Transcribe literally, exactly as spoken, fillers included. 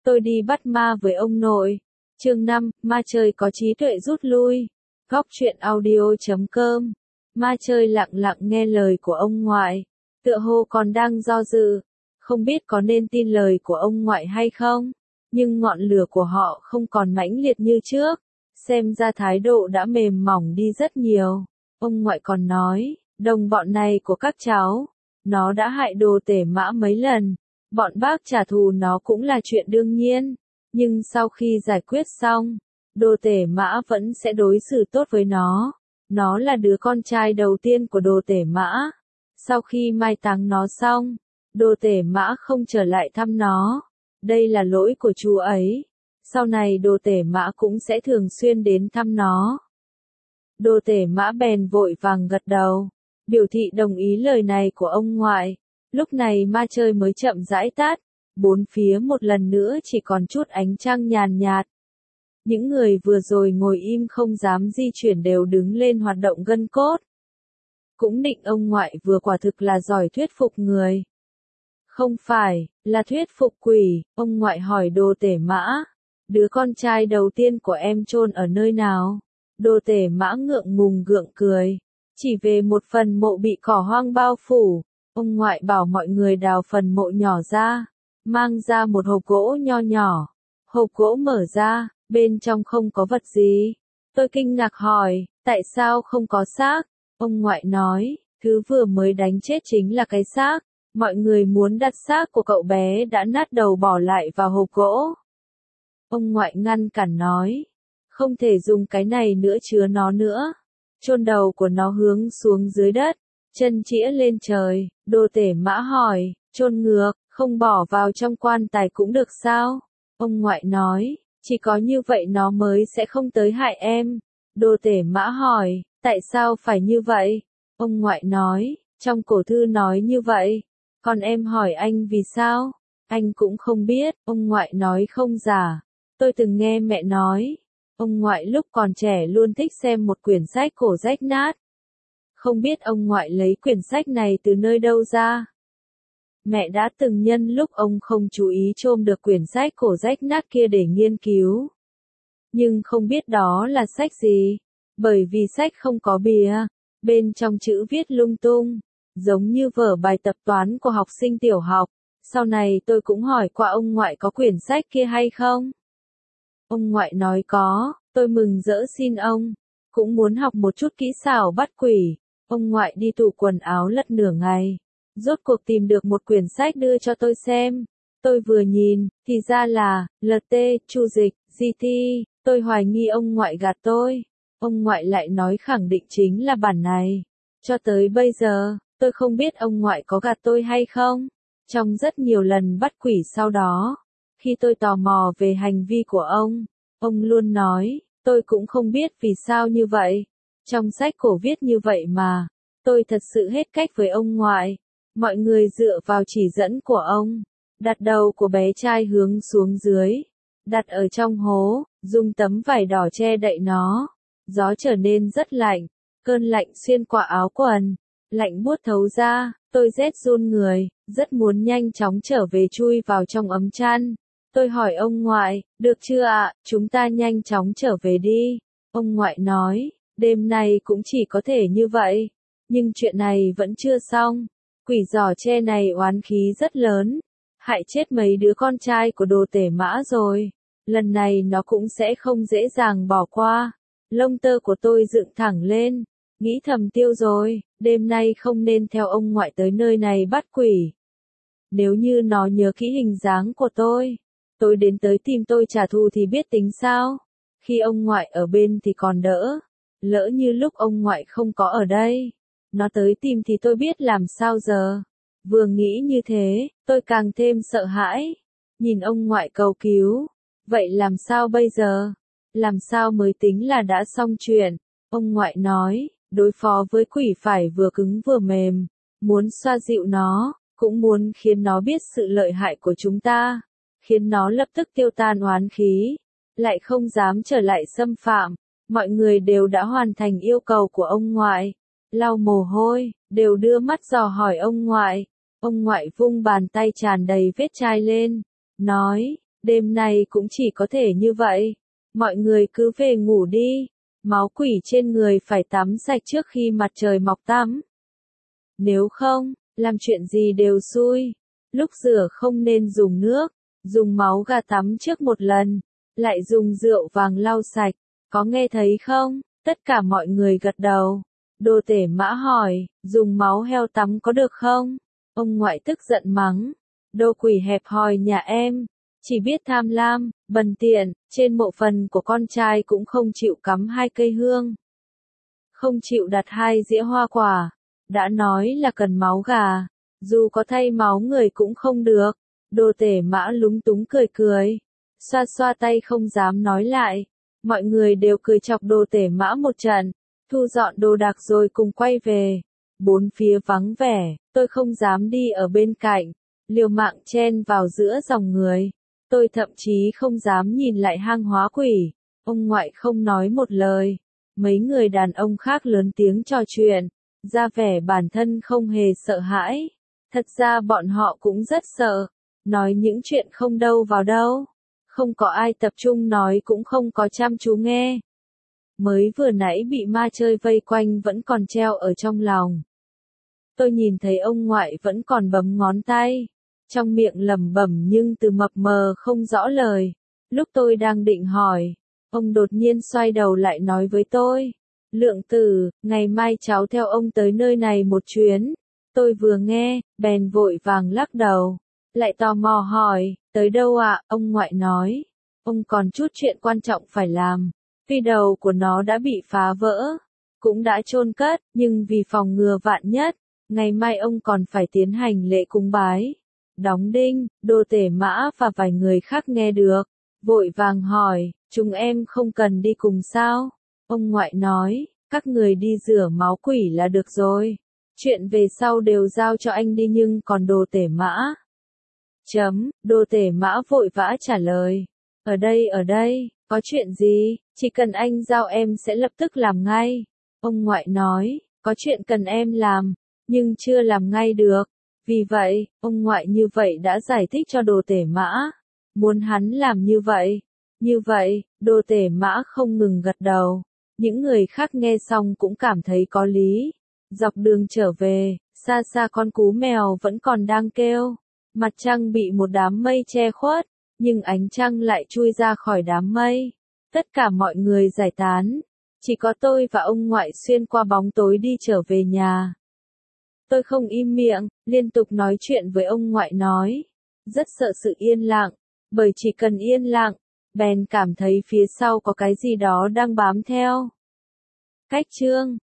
tôi đi bắt ma với ông nội. Chương năm, ma chơi có trí tuệ rút lui. Góc truyện audio chấm com. Ma chơi lặng lặng nghe lời của ông ngoại, tựa hồ còn đang do dự, không biết có nên tin lời của ông ngoại hay không, nhưng ngọn lửa của họ không còn mãnh liệt như trước, xem ra thái độ đã mềm mỏng đi rất nhiều. Ông ngoại còn nói, đồng bọn này của các cháu, nó đã hại Đồ Tể Mã mấy lần, bọn bác trả thù nó cũng là chuyện đương nhiên, nhưng sau khi giải quyết xong, Đồ Tể Mã vẫn sẽ đối xử tốt với nó. Nó là đứa con trai đầu tiên của Đồ Tể Mã. Sau khi mai táng nó xong, Đồ Tể Mã không trở lại thăm nó. Đây là lỗi của chú ấy. Sau này Đồ Tể Mã cũng sẽ thường xuyên đến thăm nó. Đồ Tể Mã bèn vội vàng gật đầu, biểu thị đồng ý lời này của ông ngoại. Lúc này ma chơi mới chậm rãi tắt, bốn phía một lần nữa chỉ còn chút ánh trăng nhàn nhạt. Những người vừa rồi ngồi im không dám di chuyển đều đứng lên hoạt động gân cốt. Cũng định ông ngoại vừa quả thực là giỏi thuyết phục người. Không phải, là thuyết phục quỷ, ông ngoại hỏi Đồ Tể Mã. Đứa con trai đầu tiên của em chôn ở nơi nào? Đồ Tể Mã ngượng ngùng gượng cười. Chỉ về một phần mộ bị cỏ hoang bao phủ. Ông ngoại bảo mọi người đào phần mộ nhỏ ra, mang ra một hộp gỗ nho nhỏ. Hộp gỗ mở ra, bên trong không có vật gì. Tôi kinh ngạc hỏi, tại sao không có xác? Ông ngoại nói, thứ vừa mới đánh chết chính là cái xác. Mọi người muốn đặt xác của cậu bé đã nát đầu bỏ lại vào hộp gỗ. Ông ngoại ngăn cản nói, không thể dùng cái này nữa chứa nó nữa. Chôn đầu của nó hướng xuống dưới đất, chân chĩa lên trời. Đồ Tể Mã hỏi, chôn ngược, không bỏ vào trong quan tài cũng được sao? Ông ngoại nói, chỉ có như vậy nó mới sẽ không tới hại em. Đồ Tể Mã hỏi, tại sao phải như vậy? Ông ngoại nói, trong cổ thư nói như vậy. Còn em hỏi anh vì sao? Anh cũng không biết, ông ngoại nói không giả. Tôi từng nghe mẹ nói, ông ngoại lúc còn trẻ luôn thích xem một quyển sách cổ rách nát. Không biết ông ngoại lấy quyển sách này từ nơi đâu ra. Mẹ đã từng nhân lúc ông không chú ý chôm được quyển sách cổ rách nát kia để nghiên cứu. Nhưng không biết đó là sách gì, bởi vì sách không có bìa, bên trong chữ viết lung tung, giống như vở bài tập toán của học sinh tiểu học. Sau này tôi cũng hỏi qua ông ngoại có quyển sách kia hay không. Ông ngoại nói có, tôi mừng rỡ xin ông, cũng muốn học một chút kỹ xảo bắt quỷ. Ông ngoại đi tủ quần áo lật nửa ngày, rốt cuộc tìm được một quyển sách đưa cho tôi xem. Tôi vừa nhìn, thì ra là, lờ tê, Chu Dịch, giê tê, tôi hoài nghi ông ngoại gạt tôi. Ông ngoại lại nói khẳng định chính là bản này. Cho tới bây giờ, tôi không biết ông ngoại có gạt tôi hay không. Trong rất nhiều lần bắt quỷ sau đó, khi tôi tò mò về hành vi của ông, ông luôn nói, tôi cũng không biết vì sao như vậy. Trong sách cổ viết như vậy mà, tôi thật sự hết cách với ông ngoại. Mọi người dựa vào chỉ dẫn của ông, đặt đầu của bé trai hướng xuống dưới, đặt ở trong hố, dùng tấm vải đỏ che đậy nó. Gió trở nên rất lạnh, cơn lạnh xuyên qua áo quần, lạnh buốt thấu ra, tôi rét run người, rất muốn nhanh chóng trở về chui vào trong ấm chăn. Tôi hỏi ông ngoại, được chưa ạ, chúng ta nhanh chóng trở về đi. Ông ngoại nói, đêm nay cũng chỉ có thể như vậy, nhưng chuyện này vẫn chưa xong. Quỷ giỏ tre này oán khí rất lớn, hại chết mấy đứa con trai của Đồ Tể Mã rồi. Lần này nó cũng sẽ không dễ dàng bỏ qua. Lông tơ của tôi dựng thẳng lên, nghĩ thầm tiêu rồi, đêm nay không nên theo ông ngoại tới nơi này bắt quỷ. Nếu như nó nhớ kỹ hình dáng của tôi, tôi đến tới tìm tôi trả thù thì biết tính sao? Khi ông ngoại ở bên thì còn đỡ, lỡ như lúc ông ngoại không có ở đây, nó tới tìm thì tôi biết làm sao giờ. Vừa nghĩ như thế, tôi càng thêm sợ hãi. Nhìn ông ngoại cầu cứu, vậy làm sao bây giờ? Làm sao mới tính là đã xong chuyện? Ông ngoại nói, đối phó với quỷ phải vừa cứng vừa mềm, muốn xoa dịu nó, cũng muốn khiến nó biết sự lợi hại của chúng ta, khiến nó lập tức tiêu tan oán khí, lại không dám trở lại xâm phạm. Mọi người đều đã hoàn thành yêu cầu của ông ngoại, lau mồ hôi, đều đưa mắt dò hỏi ông ngoại. Ông ngoại vung bàn tay tràn đầy vết chai lên, nói, Đêm nay cũng chỉ có thể như vậy. Mọi người cứ về ngủ đi. Máu quỷ trên người phải tắm sạch trước khi mặt trời mọc tắm. Nếu không, làm chuyện gì đều xui. Lúc rửa không nên dùng nước, dùng máu gà tắm trước một lần, lại dùng rượu vàng lau sạch. Có nghe thấy không? Tất cả mọi người gật đầu. Đồ Tể Mã hỏi, dùng máu heo tắm có được không? Ông ngoại tức giận mắng. Đồ quỷ hẹp hòi nhà em, chỉ biết tham lam, bần tiện, trên mộ phần của con trai cũng không chịu cắm hai cây hương. Không chịu đặt hai dĩa hoa quả. Đã nói là cần máu gà, dù có thay máu người cũng không được. Đồ Tể Mã lúng túng cười cười, xoa xoa tay không dám nói lại. Mọi người đều cười chọc Đồ Tể Mã một trận, thu dọn đồ đạc rồi cùng quay về. Bốn phía vắng vẻ, tôi không dám đi ở bên cạnh, liều mạng chen vào giữa dòng người. Tôi thậm chí không dám nhìn lại hang hóa quỷ. Ông ngoại không nói một lời. Mấy người đàn ông khác lớn tiếng trò chuyện, ra vẻ bản thân không hề sợ hãi. Thật ra bọn họ cũng rất sợ, nói những chuyện không đâu vào đâu. Không có ai tập trung nói cũng không có chăm chú nghe. Mới vừa nãy bị ma chơi vây quanh vẫn còn treo ở trong lòng. Tôi nhìn thấy ông ngoại vẫn còn bấm ngón tay, trong miệng lẩm bẩm nhưng từ mập mờ không rõ lời. Lúc tôi đang định hỏi, ông đột nhiên xoay đầu lại nói với tôi, Lượng Tử, ngày mai cháu theo ông tới nơi này một chuyến. Tôi vừa nghe, bèn vội vàng lắc đầu, lại tò mò hỏi, tới đâu ạ? Ông ngoại nói, ông còn chút chuyện quan trọng phải làm. Tuy đầu của nó đã bị phá vỡ, cũng đã chôn cất, nhưng vì phòng ngừa vạn nhất, ngày mai ông còn phải tiến hành lễ cúng bái. Đóng đinh. Đồ Tể Mã và vài người khác nghe được, vội vàng hỏi, chúng em không cần đi cùng sao? Ông ngoại nói, các người đi rửa máu quỷ là được rồi. Chuyện về sau đều giao cho anh đi nhưng còn Đồ Tể Mã. Chấm, Đồ Tể Mã vội vã trả lời. Ở đây ở đây, có chuyện gì, chỉ cần anh giao em sẽ lập tức làm ngay. Ông ngoại nói, có chuyện cần em làm, nhưng chưa làm ngay được. Vì vậy, ông ngoại như vậy đã giải thích cho Đồ Tể Mã. Muốn hắn làm như vậy. Như vậy, Đồ Tể Mã không ngừng gật đầu. Những người khác nghe xong cũng cảm thấy có lý. Dọc đường trở về, xa xa con cú mèo vẫn còn đang kêu. Mặt trăng bị một đám mây che khuất, nhưng ánh trăng lại chui ra khỏi đám mây. Tất cả mọi người giải tán. Chỉ có tôi và ông ngoại xuyên qua bóng tối đi trở về nhà. Tôi không im miệng, liên tục nói chuyện với ông ngoại nói. Rất sợ sự yên lặng, bởi chỉ cần yên lặng, bèn cảm thấy phía sau có cái gì đó đang bám theo. Cách chương